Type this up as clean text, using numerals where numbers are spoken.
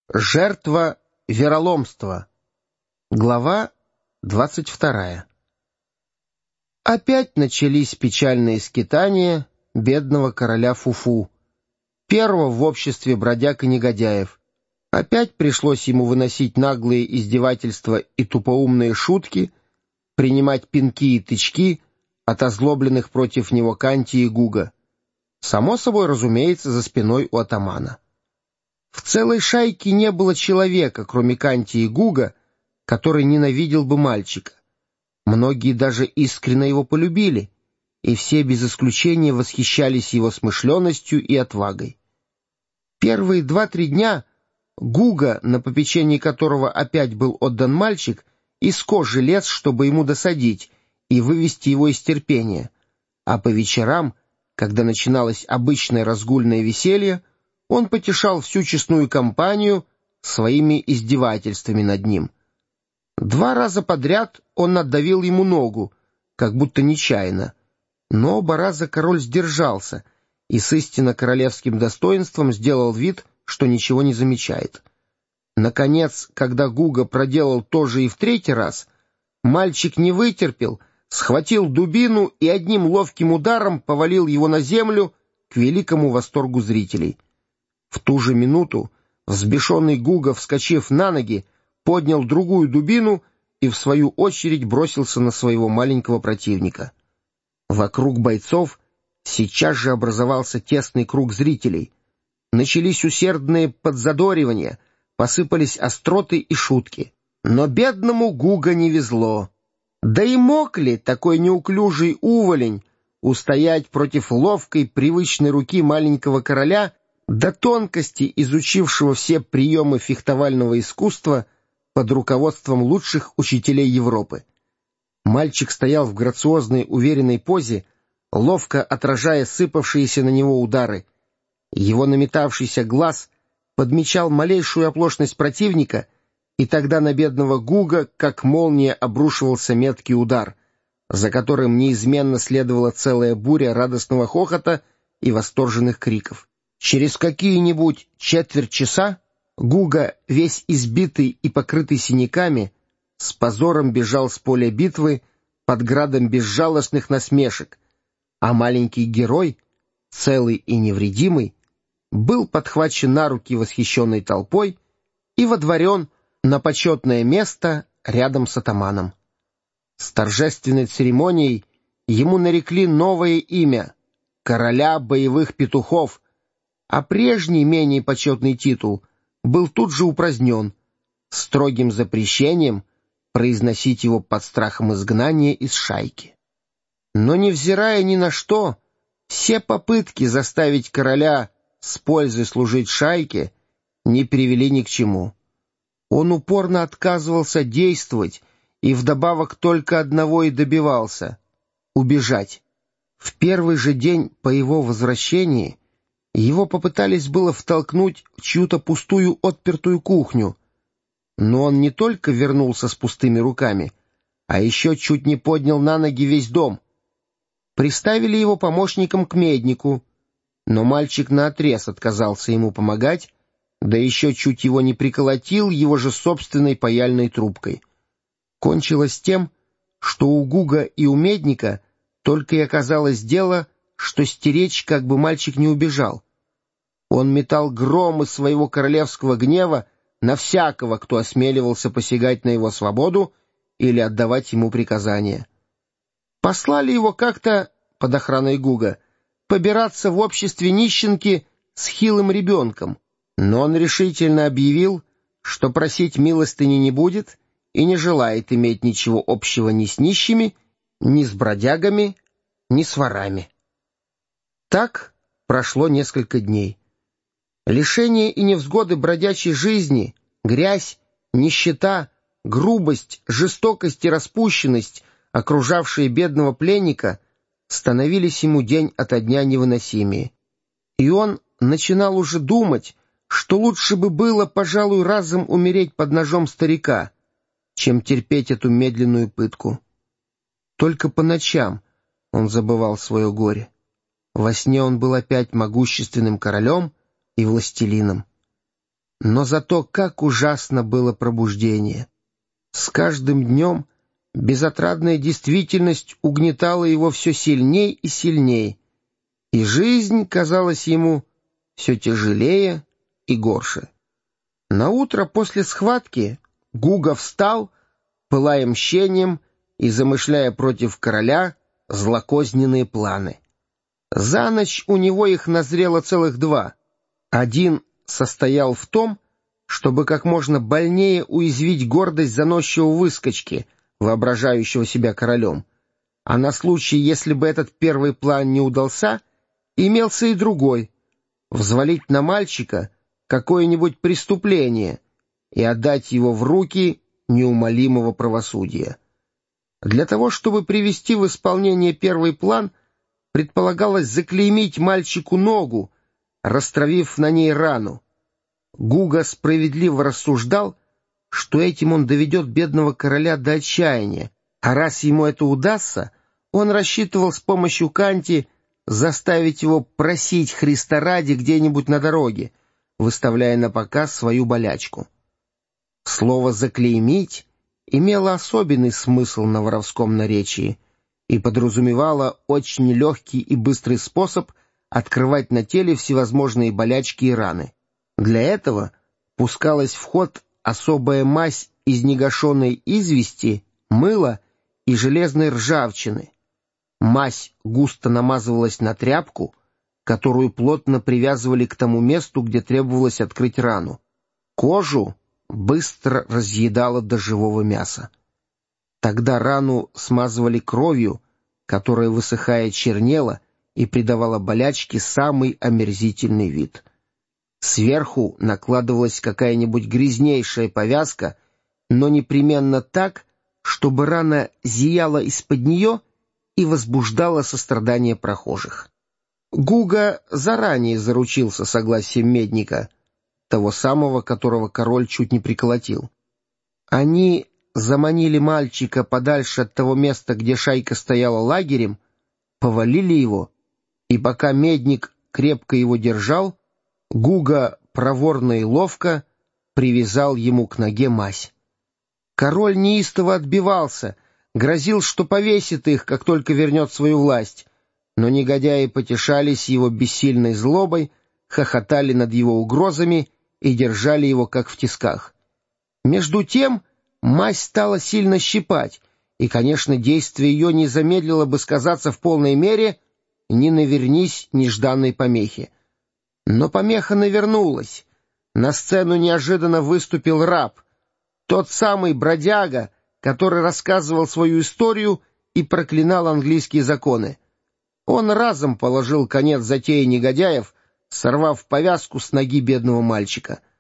Жертва вероломства. Глава 22. Опять начались печальные скитания бедного короля Фуфу, первого в обществе бродяг и негодяев. Опять пришлось ему выносить наглые издевательства и тупоумные шутки, принимать пинки и тычки от озлобленных против него Канти и Гуга. Само собой, разумеется, за спиной у атамана. В целой шайке не было человека, кроме Канти и Гуга, который ненавидел бы мальчика. Многие даже искренне его полюбили, и все без исключения восхищались его смышленностью и отвагой. Первые 2-3 дня Гуга, на попечении которого опять был отдан мальчик, из кожи лез, чтобы ему досадить и вывести его из терпения, а по вечерам, когда начиналось обычное разгульное веселье, он потешал всю честную компанию своими издевательствами над ним. 2 раза подряд он отдавил ему ногу, как будто нечаянно, но оба раза король сдержался и с истинно королевским достоинством сделал вид, что ничего не замечает. Наконец, когда Гуга проделал то же и в 3-й раз, мальчик не вытерпел, схватил дубину и одним ловким ударом повалил его на землю к великому восторгу зрителей. В ту же минуту взбешенный Гуга, вскочив на ноги, поднял другую дубину и в свою очередь бросился на своего маленького противника. Вокруг бойцов сейчас же образовался тесный круг зрителей. Начались усердные подзадоривания, посыпались остроты и шутки. Но бедному Гуга не везло. Да и мог ли такой неуклюжий уволень устоять против ловкой, привычной руки маленького короля, до тонкости изучившего все приемы фехтовального искусства под руководством лучших учителей Европы? Мальчик стоял в грациозной, уверенной позе, ловко отражая сыпавшиеся на него удары. Его наметавшийся глаз подмечал малейшую оплошность противника, и тогда на бедного Гуга, как молния, обрушивался меткий удар, за которым неизменно следовала целая буря радостного хохота и восторженных криков. Через какие-нибудь четверть часа Гуга, весь избитый и покрытый синяками, с позором бежал с поля битвы под градом безжалостных насмешек, а маленький герой, целый и невредимый, был подхвачен на руки восхищенной толпой и водворен на почетное место рядом с атаманом. С торжественной церемонией ему нарекли новое имя — короля боевых петухов, а прежний, менее почетный титул был тут же упразднен, строгим запрещением произносить его под страхом изгнания из шайки. Но, невзирая ни на что, все попытки заставить короля с пользой служить шайке не привели ни к чему. Он упорно отказывался действовать и вдобавок только одного и добивался — убежать. В первый же день по его возвращении его попытались было втолкнуть в чью-то пустую отпертую кухню, но он не только вернулся с пустыми руками, а еще чуть не поднял на ноги весь дом. Приставили его помощником к меднику, но мальчик наотрез отказался ему помогать, да еще чуть его не приколотил его же собственной паяльной трубкой. Кончилось тем, что у Гуга и у медника только и оказалось дело, что стеречь, как бы мальчик не убежал. Он метал гром из своего королевского гнева на всякого, кто осмеливался посягать на его свободу или отдавать ему приказания. Послали его как-то, под охраной Гуга, побираться в обществе нищенки с хилым ребенком, но он решительно объявил, что просить милостыни не будет и не желает иметь ничего общего ни с нищими, ни с бродягами, ни с ворами. Так прошло несколько дней. Лишения и невзгоды бродячей жизни, грязь, нищета, грубость, жестокость и распущенность, окружавшие бедного пленника, становились ему день ото дня невыносимее. И он начинал уже думать, что лучше бы было, пожалуй, разом умереть под ножом старика, чем терпеть эту медленную пытку. Только по ночам он забывал свое горе. Во сне он был опять могущественным королем и властелином. Но зато как ужасно было пробуждение. С каждым днем безотрадная действительность угнетала его все сильней и сильней, и жизнь казалась ему все тяжелее и горше. Наутро после схватки Гуга встал, пылая мщением и замышляя против короля злокозненные планы. За ночь у него их назрело целых два. Один состоял в том, чтобы как можно больнее уязвить гордость заносчивого выскочки, воображающего себя королем. А на случай, если бы этот первый план не удался, имелся и другой — взвалить на мальчика какое-нибудь преступление и отдать его в руки неумолимого правосудия. Для того, чтобы привести в исполнение первый план, предполагалось заклеймить мальчику ногу, растравив на ней рану. Гуга справедливо рассуждал, что этим он доведет бедного короля до отчаяния, а раз ему это удастся, он рассчитывал с помощью Канти заставить его просить Христа ради где-нибудь на дороге, выставляя на показ свою болячку. Слово «заклеймить» имело особенный смысл на воровском наречии и подразумевало очень легкий и быстрый способ открывать на теле всевозможные болячки и раны. Для этого пускалась в ход особая мазь из негашенной извести, мыла и железной ржавчины. Мазь густо намазывалась на тряпку, которую плотно привязывали к тому месту, где требовалось открыть рану. Кожу быстро разъедала до живого мяса. Тогда рану смазывали кровью, которая, высыхая, чернела и придавала болячке самый омерзительный вид. Сверху накладывалась какая-нибудь грязнейшая повязка, но непременно так, чтобы рана зияла из-под нее и возбуждала сострадание прохожих. Гуга заранее заручился согласием Медника, того самого, которого король чуть не приколотил. Они заманили мальчика подальше от того места, где шайка стояла лагерем, повалили его, и пока Медник крепко его держал, Гуга проворно и ловко привязал ему к ноге мазь. Король неистово отбивался, грозил, что повесит их, как только вернет свою власть, но негодяи потешались его бессильной злобой, хохотали над его угрозами и держали его как в тисках. Между тем мазь стала сильно щипать, и, конечно, действие ее не замедлило бы сказаться в полной мере, не навернись нежданной помехи. Но помеха навернулась. На сцену неожиданно выступил раб, тот самый бродяга, который рассказывал свою историю и проклинал английские законы. Он разом положил конец затее негодяев, сорвав повязку с ноги бедного мальчика.